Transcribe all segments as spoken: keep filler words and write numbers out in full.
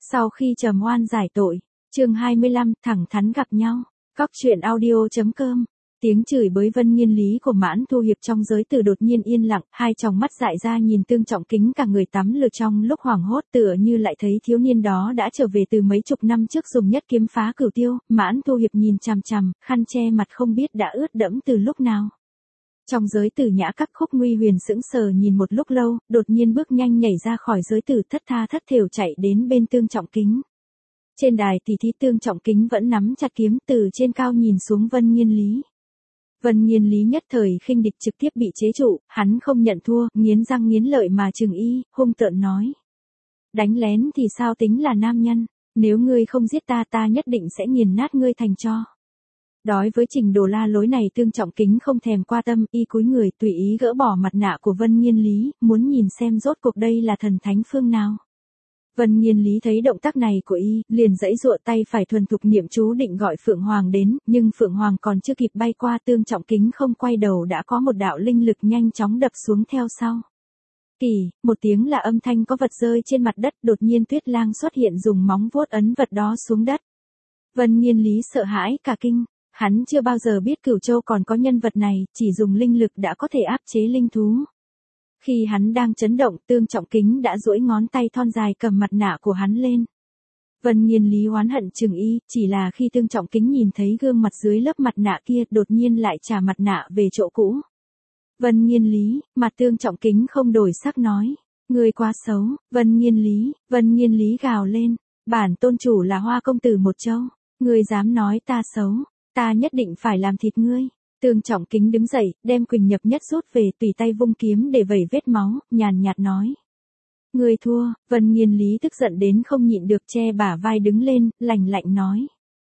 Sau khi trầm oan giải tội, chương hai mươi lăm, thẳng thắn gặp nhau. Cóc truyện audio chấm com. Tiếng chửi bới Vân Nghiên lý của Mãn Thu Hiệp trong giới từ đột nhiên yên lặng, hai tròng mắt dại ra nhìn Tương Trọng Kính cả người tắm lượt trong lúc hoảng hốt, tựa như lại thấy thiếu niên đó đã trở về từ mấy chục năm trước dùng nhất kiếm phá cửu tiêu. Mãn Thu Hiệp nhìn chằm chằm, khăn che mặt không biết đã ướt đẫm từ lúc nào. Trong giới tử nhã các Khúc Nguy Huyền sững sờ nhìn một lúc lâu, đột nhiên bước nhanh nhảy ra khỏi giới tử, thất tha thất thểu chạy đến bên Tương Trọng Kính. Trên đài tỷ thí Tương Trọng Kính vẫn nắm chặt kiếm, từ trên cao nhìn xuống Vân Nghiên lý. Vân Nghiên lý nhất thời khinh địch trực tiếp bị chế trụ, hắn không nhận thua, nghiến răng nghiến lợi mà trừng y, hung tợn nói. Đánh lén thì sao tính là nam nhân, nếu ngươi không giết ta ta nhất định sẽ nghiền nát ngươi thành tro. Đối với trình độ la lối này Tương Trọng Kính không thèm qua tâm, y cúi người tùy ý gỡ bỏ mặt nạ của Vân Nghiên lý, muốn nhìn xem rốt cuộc đây là thần thánh phương nào. Vân Nghiên lý thấy động tác này của y, liền giãy giụa tay phải thuần thục niệm chú định gọi Phượng Hoàng đến, nhưng Phượng Hoàng còn chưa kịp bay qua Tương Trọng Kính không quay đầu đã có một đạo linh lực nhanh chóng đập xuống theo sau. Kỳ, một tiếng là âm thanh có vật rơi trên mặt đất, đột nhiên Tuyết Lang xuất hiện dùng móng vuốt ấn vật đó xuống đất. Vân Nghiên lý sợ hãi cả kinh, hắn chưa bao giờ biết Cửu Châu còn có nhân vật này, chỉ dùng linh lực đã có thể áp chế linh thú. Khi hắn đang chấn động, Tương Trọng Kính đã duỗi ngón tay thon dài cầm mặt nạ của hắn lên. Vân Nghiên lý oán hận chừng y, chỉ là khi Tương Trọng Kính nhìn thấy gương mặt dưới lớp mặt nạ kia, đột nhiên lại trả mặt nạ về chỗ cũ. Vân Nghiên lý, mặt Tương Trọng Kính không đổi sắc nói, ngươi quá xấu. Vân Nghiên lý, Vân Nghiên lý gào lên, bản tôn chủ là Hoa công tử một châu, ngươi dám nói ta xấu, ta nhất định phải làm thịt ngươi. Tương Trọng Kính đứng dậy, đem Quỳnh Nhập Nhất rút về, tùy tay vung kiếm để vẩy vết máu, nhàn nhạt nói. Ngươi thua. Vân Nghiên lý tức giận đến không nhịn được che bả vai đứng lên, lạnh lạnh nói.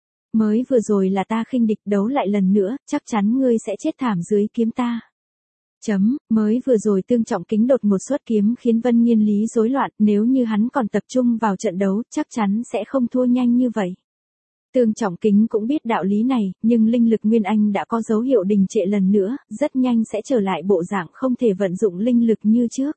Mới vừa rồi là ta khinh địch, đấu lại lần nữa, chắc chắn ngươi sẽ chết thảm dưới kiếm ta. Chấm, mới vừa rồi Tương Trọng Kính đột một xuất kiếm khiến Vân Nghiên lý rối loạn, nếu như hắn còn tập trung vào trận đấu, chắc chắn sẽ không thua nhanh như vậy. Tương Trọng Kính cũng biết đạo lý này, nhưng linh lực Nguyên Anh đã có dấu hiệu đình trệ lần nữa, rất nhanh sẽ trở lại bộ dạng không thể vận dụng linh lực như trước.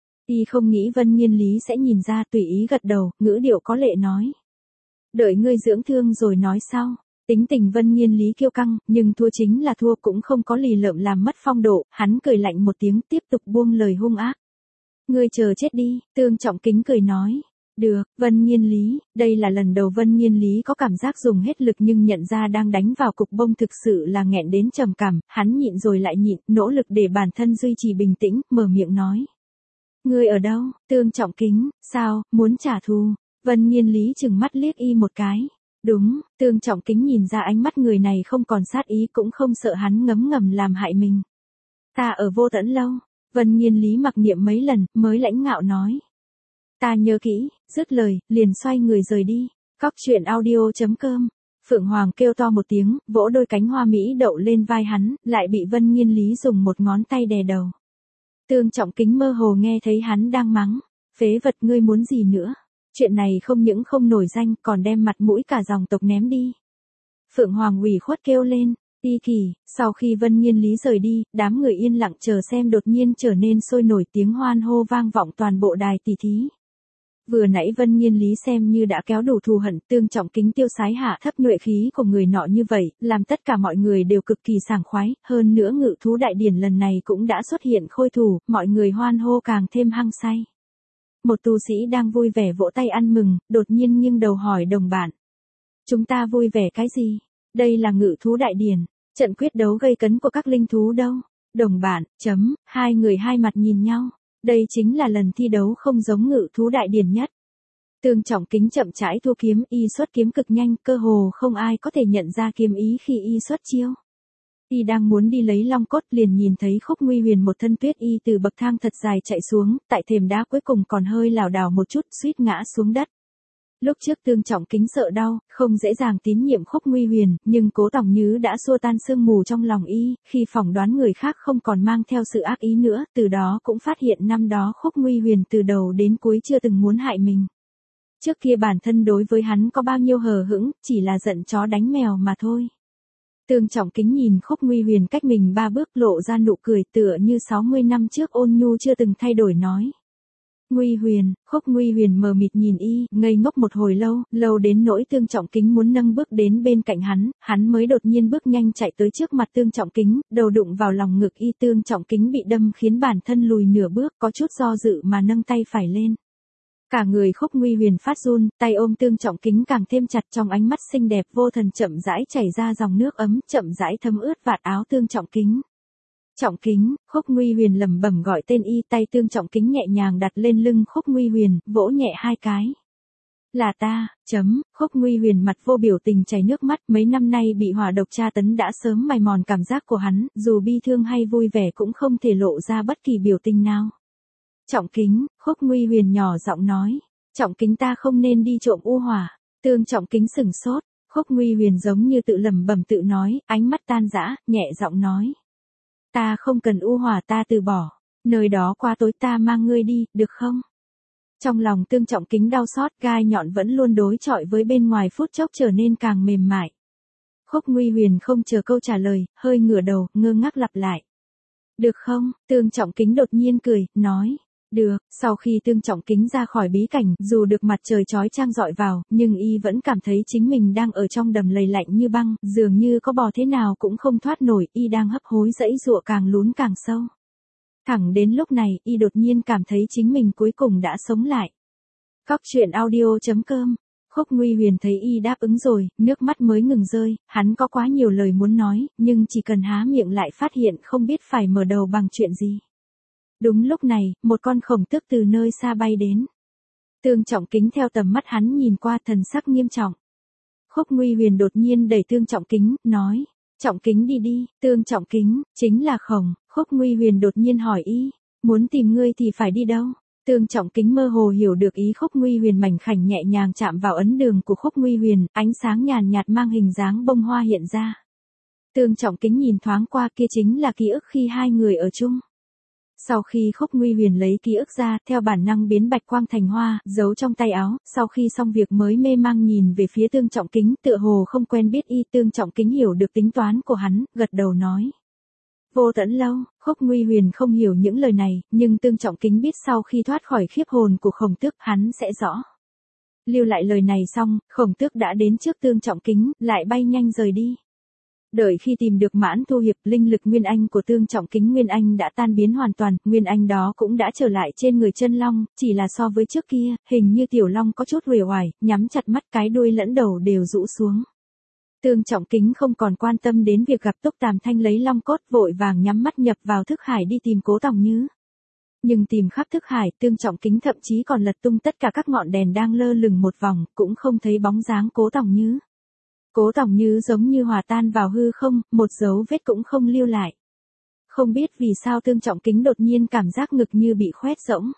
Y không nghĩ Vân Nghiên lý sẽ nhìn ra, tùy ý gật đầu, ngữ điệu có lệ nói. Đợi ngươi dưỡng thương rồi nói sau. Tính tình Vân Nghiên lý kiêu căng, nhưng thua chính là thua, cũng không có lì lợm làm mất phong độ, hắn cười lạnh một tiếng tiếp tục buông lời hung ác. Ngươi chờ chết đi. Tương Trọng Kính cười nói. Được. Vân Nghiên lý, đây là lần đầu Vân Nghiên lý có cảm giác dùng hết lực nhưng nhận ra đang đánh vào cục bông thực sự là nghẹn đến trầm cảm, hắn nhịn rồi lại nhịn, nỗ lực để bản thân duy trì bình tĩnh, mở miệng nói. Ngươi ở đâu? Tương Trọng Kính, sao, muốn trả thù? Vân Nghiên lý chừng mắt liếc y một cái. Đúng. Tương Trọng Kính nhìn ra ánh mắt người này không còn sát ý, cũng không sợ hắn ngấm ngầm làm hại mình. Ta ở Vô Tẫn lâu. Vân Nghiên lý mặc niệm mấy lần, mới lãnh ngạo nói. Ta nhớ kỹ. Dứt lời, liền xoay người rời đi. Cóc truyện audio chấm com. Phượng Hoàng kêu to một tiếng, vỗ đôi cánh hoa mỹ đậu lên vai hắn, lại bị Vân Nghiên lý dùng một ngón tay đè đầu. Tương Trọng Kính mơ hồ nghe thấy hắn đang mắng. Phế vật, ngươi muốn gì nữa? Chuyện này không những không nổi danh, còn đem mặt mũi cả dòng tộc ném đi. Phượng Hoàng ủy khuất kêu lên. Y kỳ. Sau khi Vân Nghiên lý rời đi, đám người yên lặng chờ xem đột nhiên trở nên sôi nổi, tiếng hoan hô vang vọng toàn bộ đài tỷ thí. Vừa nãy Vân Nghiên lý xem như đã kéo đủ thù hận, Tương Trọng Kính tiêu sái hạ thấp nhuệ khí của người nọ như vậy, làm tất cả mọi người đều cực kỳ sảng khoái, hơn nữa Ngự thú đại điển lần này cũng đã xuất hiện khôi thủ, mọi người hoan hô càng thêm hăng say. Một tu sĩ đang vui vẻ vỗ tay ăn mừng, đột nhiên nghiêng đầu hỏi đồng bạn. Chúng ta vui vẻ cái gì? Đây là Ngự thú đại điển, trận quyết đấu gây cấn của các linh thú đâu? Đồng bạn, chấm, hai người hai mặt nhìn nhau. Đây chính là lần thi đấu không giống Ngự thú đại điển nhất. Tương Trọng Kính chậm rãi thu kiếm, y xuất kiếm cực nhanh, cơ hồ không ai có thể nhận ra kiếm ý khi y xuất chiêu. Y đang muốn đi lấy long cốt liền nhìn thấy Khúc Nguy Huyền một thân tuyết y từ bậc thang thật dài chạy xuống, tại thềm đá cuối cùng còn hơi lảo đảo một chút, suýt ngã xuống đất. Lúc trước Tương Trọng Kính sợ đau, không dễ dàng tín nhiệm Khúc Nguy Huyền, nhưng Cố Tòng Nhứ đã xua tan sương mù trong lòng y, khi phỏng đoán người khác không còn mang theo sự ác ý nữa, từ đó cũng phát hiện năm đó Khúc Nguy Huyền từ đầu đến cuối chưa từng muốn hại mình. Trước kia bản thân đối với hắn có bao nhiêu hờ hững, chỉ là giận chó đánh mèo mà thôi. Tương Trọng Kính nhìn Khúc Nguy Huyền cách mình ba bước lộ ra nụ cười tựa như sáu mươi năm trước ôn nhu chưa từng thay đổi nói. Nguy Huyền, Khúc Nguy Huyền mờ mịt nhìn y, ngây ngốc một hồi lâu, lâu đến nỗi Tương Trọng Kính muốn nâng bước đến bên cạnh hắn, hắn mới đột nhiên bước nhanh chạy tới trước mặt Tương Trọng Kính, đầu đụng vào lòng ngực y. Tương Trọng Kính bị đâm khiến bản thân lùi nửa bước, có chút do dự mà nâng tay phải lên. Cả người Khúc Nguy Huyền phát run, tay ôm Tương Trọng Kính càng thêm chặt, trong ánh mắt xinh đẹp vô thần chậm rãi chảy ra dòng nước ấm, chậm rãi thấm ướt vạt áo Tương Trọng Kính. Trọng Kính, Khúc Nguy Huyền lẩm bẩm gọi tên y, tay Tương Trọng Kính nhẹ nhàng đặt lên lưng Khúc Nguy Huyền, vỗ nhẹ hai cái. Là ta, chấm, Khúc Nguy Huyền mặt vô biểu tình chảy nước mắt, mấy năm nay bị hỏa độc tra tấn đã sớm mài mòn cảm giác của hắn, dù bi thương hay vui vẻ cũng không thể lộ ra bất kỳ biểu tình nào. Trọng Kính, Khúc Nguy Huyền nhỏ giọng nói, Trọng Kính ta không nên đi trộm u hỏa. Tương Trọng Kính sửng sốt, Khúc Nguy Huyền giống như tự lẩm bẩm tự nói, ánh mắt tan rã, nhẹ giọng nói. Ta không cần u hỏa, ta từ bỏ, nơi đó qua tối ta mang ngươi đi, được không? Trong lòng Tương Trọng Kính đau xót, gai nhọn vẫn luôn đối chọi với bên ngoài phút chốc trở nên càng mềm mại. Khúc Nguy Huyền không chờ câu trả lời, hơi ngửa đầu, ngơ ngác lặp lại. Được không? Tương Trọng Kính đột nhiên cười, nói. Được, sau khi Tương Trọng Kính ra khỏi bí cảnh, dù được mặt trời chói chang rọi vào, nhưng y vẫn cảm thấy chính mình đang ở trong đầm lầy lạnh như băng, dường như có bò thế nào cũng không thoát nổi, y đang hấp hối dãy giụa càng lún càng sâu. Thẳng đến lúc này, y đột nhiên cảm thấy chính mình cuối cùng đã sống lại. Cóc truyện audio chấm com. Khúc Nguy Huyền thấy y đáp ứng rồi, nước mắt mới ngừng rơi, hắn có quá nhiều lời muốn nói, nhưng chỉ cần há miệng lại phát hiện không biết phải mở đầu bằng chuyện gì. Đúng lúc này, một con khổng tước từ nơi xa bay đến. Tương Trọng Kính theo tầm mắt hắn nhìn qua, thần sắc nghiêm trọng. Khúc Nguy Huyền đột nhiên đẩy Tương Trọng Kính, nói, Trọng Kính đi đi. Tương Trọng Kính, chính là khổng. Khúc Nguy Huyền đột nhiên hỏi y, muốn tìm ngươi thì phải đi đâu? Tương Trọng Kính mơ hồ hiểu được ý Khúc Nguy Huyền, mảnh khảnh nhẹ nhàng chạm vào ấn đường của Khúc Nguy Huyền, ánh sáng nhàn nhạt mang hình dáng bông hoa hiện ra. Tương Trọng Kính nhìn thoáng qua, kia chính là ký ức khi hai người ở chung. Sau khi Khúc Nguy Huyền lấy ký ức ra, theo bản năng biến bạch quang thành hoa, giấu trong tay áo, sau khi xong việc mới mê mang nhìn về phía Tương Trọng Kính, tựa hồ không quen biết y. Tương Trọng Kính hiểu được tính toán của hắn, gật đầu nói. Vô tận lâu. Khúc Nguy Huyền không hiểu những lời này, nhưng Tương Trọng Kính biết sau khi thoát khỏi khiếp hồn của khổng tước, hắn sẽ rõ. Lưu lại lời này xong, khổng tước đã đến trước Tương Trọng Kính, lại bay nhanh rời đi. Đợi khi tìm được Mãn Thu Hiệp, linh lực Nguyên Anh của Tương Trọng Kính Nguyên Anh đã tan biến hoàn toàn, Nguyên Anh đó cũng đã trở lại trên người chân long, chỉ là so với trước kia, hình như tiểu long có chút uể oải, nhắm chặt mắt, cái đuôi lẫn đầu đều rũ xuống. Tương Trọng Kính không còn quan tâm đến việc gặp Túc Tàm Thanh lấy long cốt, vội vàng nhắm mắt nhập vào thức hải đi tìm Cố Tòng Như. Nhưng tìm khắp thức hải, Tương Trọng Kính thậm chí còn lật tung tất cả các ngọn đèn đang lơ lửng một vòng, cũng không thấy bóng dáng Cố Tòng Như. Cố Tòng Như giống như hòa tan vào hư không, một dấu vết cũng không lưu lại. Không biết vì sao Tương Trọng Kính đột nhiên cảm giác ngực như bị khoét rỗng.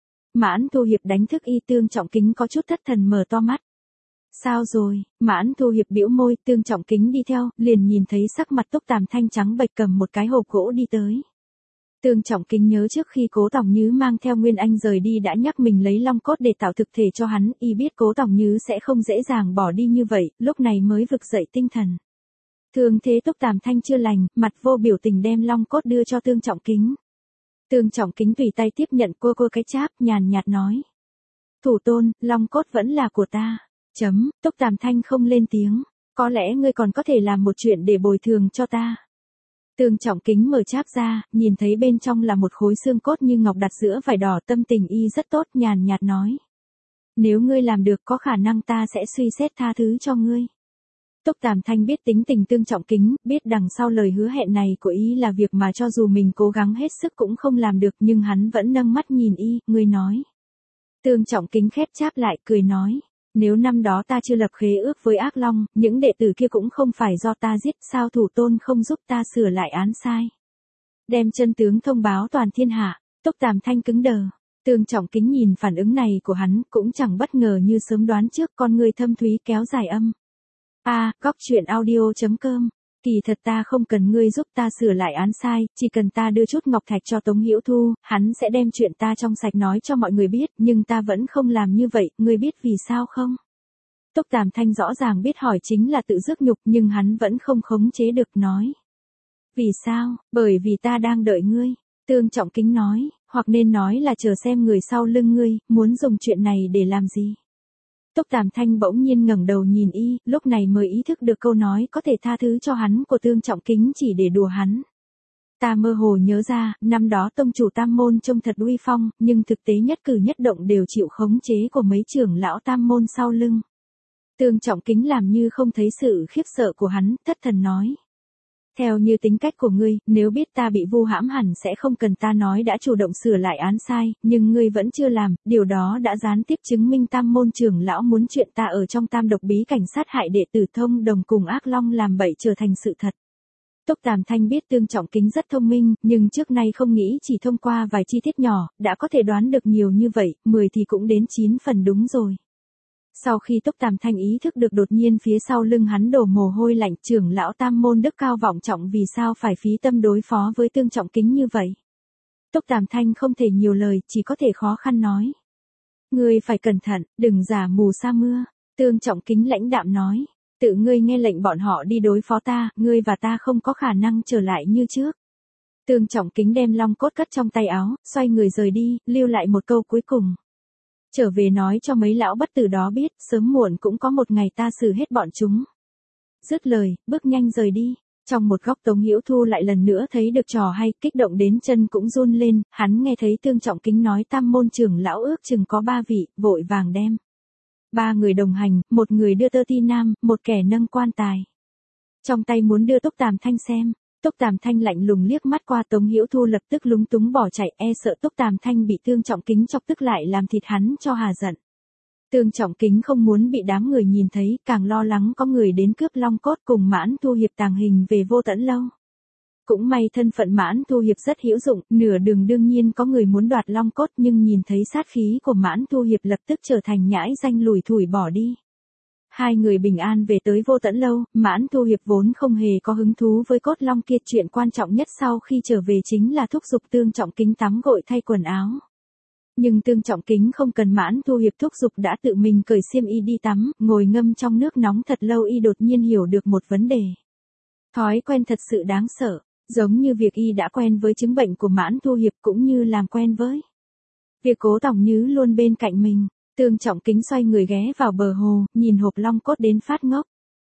Mãn Thu Hiệp đánh thức y. Tương Trọng Kính có chút thất thần mở to mắt. Sao rồi? Mãn Thu Hiệp bĩu môi. Tương Trọng Kính đi theo, liền nhìn thấy sắc mặt Túc Tàm Thanh trắng bệch cầm một cái hộp gỗ đi tới. Tương Trọng Kính nhớ trước khi Cố Tòng Như mang theo Nguyên Anh rời đi đã nhắc mình lấy long cốt để tạo thực thể cho hắn, y biết Cố Tòng Như sẽ không dễ dàng bỏ đi như vậy, lúc này mới vực dậy tinh thần. Thường thế Túc Tàm Thanh chưa lành, mặt vô biểu tình đem long cốt đưa cho Tương Trọng Kính. Tương Trọng Kính tùy tay tiếp nhận, cô cô cái cháp, nhàn nhạt nói. Thủ tôn, long cốt vẫn là của ta. Chấm, Túc Tàm Thanh không lên tiếng. Có lẽ ngươi còn có thể làm một chuyện để bồi thường cho ta. Tương Trọng Kính mở cháp ra, nhìn thấy bên trong là một khối xương cốt như ngọc đặt giữa vải đỏ, tâm tình y rất tốt, nhàn nhạt nói. Nếu ngươi làm được có khả năng ta sẽ suy xét tha thứ cho ngươi. Túc Tàm Thanh biết tính tình Tương Trọng Kính, biết đằng sau lời hứa hẹn này của y là việc mà cho dù mình cố gắng hết sức cũng không làm được, nhưng hắn vẫn nâng mắt nhìn y, ngươi nói. Tương Trọng Kính khép cháp lại, cười nói. Nếu năm đó ta chưa lập khế ước với Ác Long, những đệ tử kia cũng không phải do ta giết, sao thủ tôn không giúp ta sửa lại án sai. Đem chân tướng thông báo toàn thiên hạ. Túc Tàm Thanh cứng đờ. Tương Trọng Kính nhìn phản ứng này của hắn, cũng chẳng bất ngờ như sớm đoán trước, con người thâm thúy kéo dài âm. A, cóc truyện audio chấm com. Kỳ thật ta không cần ngươi giúp ta sửa lại án sai, chỉ cần ta đưa chút ngọc thạch cho Tống Hữu Thu, hắn sẽ đem chuyện ta trong sạch nói cho mọi người biết, nhưng ta vẫn không làm như vậy, ngươi biết vì sao không? Túc Tàm Thanh rõ ràng biết hỏi chính là tự rước nhục, nhưng hắn vẫn không khống chế được nói. Vì sao? Bởi vì ta đang đợi ngươi. Tương Trọng Kính nói, hoặc nên nói là chờ xem người sau lưng ngươi, muốn dùng chuyện này để làm gì. Túc Tàm Thanh bỗng nhiên ngẩng đầu nhìn y, lúc này mới ý thức được câu nói có thể tha thứ cho hắn của Tương Trọng Kính chỉ để đùa hắn. Ta mơ hồ nhớ ra, năm đó tông chủ Tam Môn trông thật uy phong, nhưng thực tế nhất cử nhất động đều chịu khống chế của mấy trưởng lão Tam Môn sau lưng. Tương Trọng Kính làm như không thấy sự khiếp sợ của hắn, thất thần nói. Theo như tính cách của ngươi, nếu biết ta bị vu hãm hẳn sẽ không cần ta nói đã chủ động sửa lại án sai, nhưng ngươi vẫn chưa làm, điều đó đã gián tiếp chứng minh Tam Môn trưởng lão muốn chuyện ta ở trong Tam Độc Bí Cảnh sát hại đệ tử Thông Đồng cùng Ác Long làm bậy trở thành sự thật. Túc Tàm Thanh biết Tương Trọng Kính rất thông minh, nhưng trước nay không nghĩ chỉ thông qua vài chi tiết nhỏ, đã có thể đoán được nhiều như vậy, mười thì cũng đến chín phần đúng rồi. Sau khi Túc Tàm Thanh ý thức được đột nhiên phía sau lưng hắn đổ mồ hôi lạnh, trưởng lão Tam Môn đức cao vọng trọng vì sao phải phí tâm đối phó với Tương Trọng Kính như vậy. Túc Tàm Thanh không thể nhiều lời, chỉ có thể khó khăn nói. Ngươi phải cẩn thận, đừng giả mù sa mưa. Tương Trọng Kính lãnh đạm nói. Tự ngươi nghe lệnh bọn họ đi đối phó ta, ngươi và ta không có khả năng trở lại như trước. Tương Trọng Kính đem long cốt cất trong tay áo, xoay người rời đi, lưu lại một câu cuối cùng. Trở về nói cho mấy lão bất tử đó biết, sớm muộn cũng có một ngày ta xử hết bọn chúng. Dứt lời, bước nhanh rời đi. Trong một góc Tống Hữu Thu lại lần nữa thấy được trò hay, kích động đến chân cũng run lên, hắn nghe thấy Tương Trọng Kính nói Tam Môn trưởng lão ước chừng có ba vị, vội vàng đem. Ba người đồng hành, một người đưa tơ ti nam, một kẻ nâng quan tài. Trong tay muốn đưa Túc Tàm Thanh xem. Túc Tàm Thanh lạnh lùng liếc mắt qua Tống Hữu Thu lập tức lúng túng bỏ chạy, e sợ Túc Tàm Thanh bị Tương Trọng Kính chọc tức lại làm thịt hắn cho hà giận. Tương Trọng Kính không muốn bị đám người nhìn thấy, càng lo lắng có người đến cướp long cốt cùng Mãn Thu Hiệp tàng hình về Vô Tẫn Lâu. Cũng may thân phận Mãn Thu Hiệp rất hữu dụng, nửa đường đương nhiên có người muốn đoạt long cốt nhưng nhìn thấy sát khí của Mãn Thu Hiệp lập tức trở thành nhãi danh lùi thủi bỏ đi. Hai người bình an về tới Vô Tẫn Lâu, Mãn Thu Hiệp vốn không hề có hứng thú với cốt long kia, chuyện quan trọng nhất sau khi trở về chính là thúc giục Tương Trọng Kính tắm gội thay quần áo. Nhưng Tương Trọng Kính không cần Mãn Thu Hiệp thúc giục đã tự mình cởi xiêm y đi tắm, ngồi ngâm trong nước nóng thật lâu y đột nhiên hiểu được một vấn đề. Thói quen thật sự đáng sợ, giống như việc y đã quen với chứng bệnh của Mãn Thu Hiệp cũng như làm quen với việc Cố Tòng Nhứ luôn bên cạnh mình. Tương Trọng Kính xoay người ghé vào bờ hồ, nhìn hộp long cốt đến phát ngốc.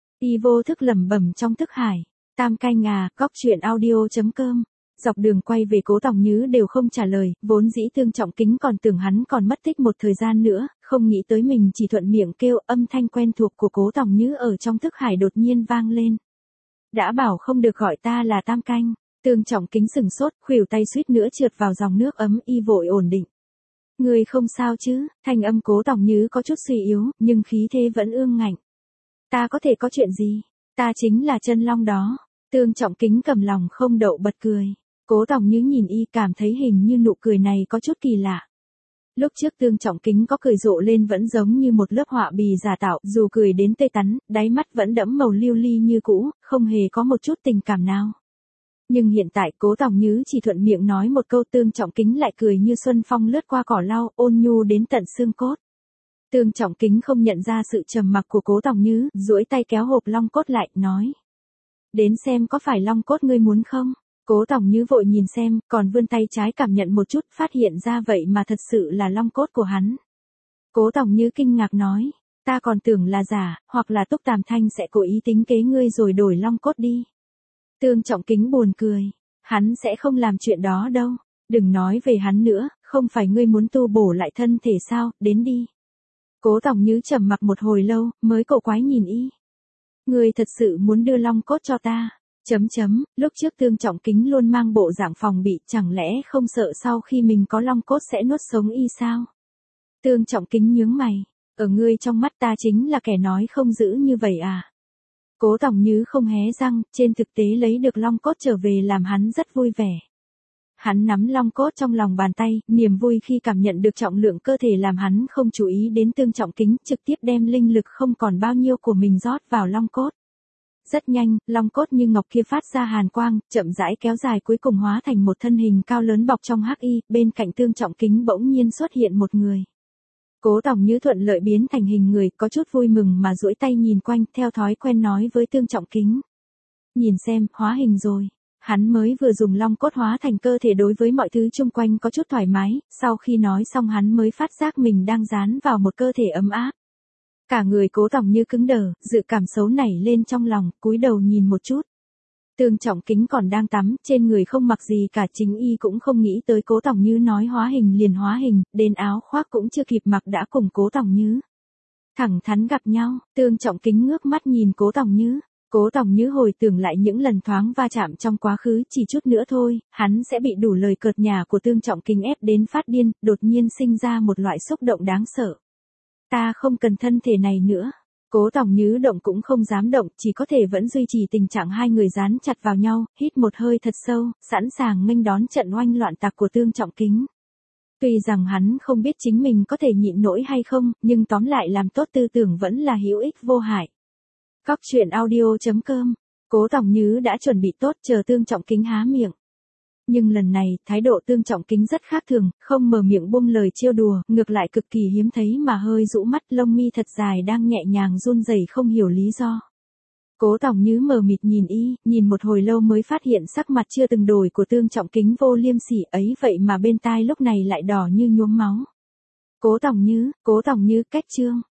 Y vô thức lẩm bẩm trong thức hải. Tam canh à, góc truyện audio chấm com. Dọc đường quay về Cố Tòng Nhứ đều không trả lời, vốn dĩ Tương Trọng Kính còn tưởng hắn còn mất tích một thời gian nữa, không nghĩ tới mình chỉ thuận miệng kêu, âm thanh quen thuộc của Cố Tòng Nhứ ở trong thức hải đột nhiên vang lên. Đã bảo không được gọi ta là Tam canh. Tương Trọng Kính sừng sốt, khuỷu tay suýt nữa trượt vào dòng nước ấm, y vội ổn định. Ngươi không sao chứ? Thanh âm Cố Tòng Nhứ có chút suy yếu, nhưng khí thế vẫn ương ngạnh. Ta có thể có chuyện gì? Ta chính là chân long đó. Tương Trọng Kính cầm lòng không đậu bật cười. Cố Tòng Nhứ nhìn y cảm thấy hình như nụ cười này có chút kỳ lạ. Lúc trước Tương Trọng Kính có cười rộ lên vẫn giống như một lớp họa bì giả tạo, dù cười đến tê tắn, đáy mắt vẫn đẫm màu lưu ly như cũ, không hề có một chút tình cảm nào. Nhưng hiện tại Cố Tòng Nhứ chỉ thuận miệng nói một câu, Tương Trọng Kính lại cười như xuân phong lướt qua cỏ lau, ôn nhu đến tận xương cốt. Tương Trọng Kính không nhận ra sự trầm mặc của Cố Tòng Nhứ, duỗi tay kéo hộp long cốt lại, nói. Đến xem có phải long cốt ngươi muốn không? Cố Tòng Nhứ vội nhìn xem, còn vươn tay trái cảm nhận một chút, phát hiện ra vậy mà thật sự là long cốt của hắn. Cố Tòng Nhứ kinh ngạc nói, ta còn tưởng là giả, hoặc là Túc Tàm Thanh sẽ cố ý tính kế ngươi rồi đổi long cốt đi. Tương Trọng Kính buồn cười, hắn sẽ không làm chuyện đó đâu, đừng nói về hắn nữa, không phải ngươi muốn tu bổ lại thân thể sao, đến đi. Cố Tòng Nhứ trầm mặc một hồi lâu, mới cổ quái nhìn y. Ngươi thật sự muốn đưa long cốt cho ta? Chấm chấm, lúc trước Tương Trọng Kính luôn mang bộ dạng phòng bị, chẳng lẽ không sợ sau khi mình có long cốt sẽ nuốt sống y sao? Tương Trọng Kính nhướng mày, ở ngươi trong mắt ta chính là kẻ nói không giữ như vậy à? Cố Tòng Nhứ không hé răng, trên thực tế lấy được long cốt trở về làm hắn rất vui vẻ. Hắn nắm long cốt trong lòng bàn tay, niềm vui khi cảm nhận được trọng lượng cơ thể làm hắn không chú ý đến Tương Trọng Kính, trực tiếp đem linh lực không còn bao nhiêu của mình rót vào long cốt. Rất nhanh, long cốt như ngọc kia phát ra hàn quang, chậm rãi kéo dài cuối cùng hóa thành một thân hình cao lớn bọc trong hắc y, bên cạnh Tương Trọng Kính bỗng nhiên xuất hiện một người. Cố Tòng Nhứ thuận lợi biến thành hình người, có chút vui mừng mà duỗi tay nhìn quanh, theo thói quen nói với Tương Trọng Kính. Nhìn xem, hóa hình rồi. hắn mới vừa dùng long cốt hóa thành cơ thể đối với mọi thứ xung quanh có chút thoải mái, sau khi nói xong hắn mới phát giác mình đang dán vào một cơ thể ấm áp. Cả người Cố Tòng Như cứng đờ, dự cảm xấu nảy lên trong lòng, cúi đầu nhìn một chút. Tương Trọng Kính còn đang tắm, trên người không mặc gì cả, chính y cũng không nghĩ tới Cố Tòng Như nói hóa hình liền hóa hình, đến áo khoác cũng chưa kịp mặc đã cùng Cố Tòng Như thẳng thắn gặp nhau. Tương Trọng Kính ngước mắt nhìn Cố Tòng Như. Cố Tòng Như hồi tưởng lại những lần thoáng va chạm trong quá khứ, chỉ chút nữa thôi, hắn sẽ bị đủ lời cợt nhả của Tương Trọng Kính ép đến phát điên, đột nhiên sinh ra một loại xúc động đáng sợ. Ta không cần thân thể này nữa. Cố Tòng Như động cũng không dám động, chỉ có thể vẫn duy trì tình trạng hai người dán chặt vào nhau, hít một hơi thật sâu, sẵn sàng nghênh đón trận oanh loạn tạc của Tương Trọng Kính. Tuy rằng hắn không biết chính mình có thể nhịn nổi hay không, nhưng tóm lại làm tốt tư tưởng vẫn là hữu ích vô hại. Góc truyện audio chấm com. Cố Tòng Như đã chuẩn bị tốt chờ Tương Trọng Kính há miệng. Nhưng lần này, thái độ Tương Trọng Kính rất khác thường, không mở miệng buông lời trêu đùa, ngược lại cực kỳ hiếm thấy mà hơi rũ mắt, lông mi thật dài đang nhẹ nhàng run rẩy không hiểu lý do. Cố Tòng Như mờ mịt nhìn y, nhìn một hồi lâu mới phát hiện sắc mặt chưa từng đổi của Tương Trọng Kính vô liêm sỉ ấy vậy mà bên tai lúc này lại đỏ như nhuốm máu. Cố Tòng Như, Cố Tòng Như, cách chương.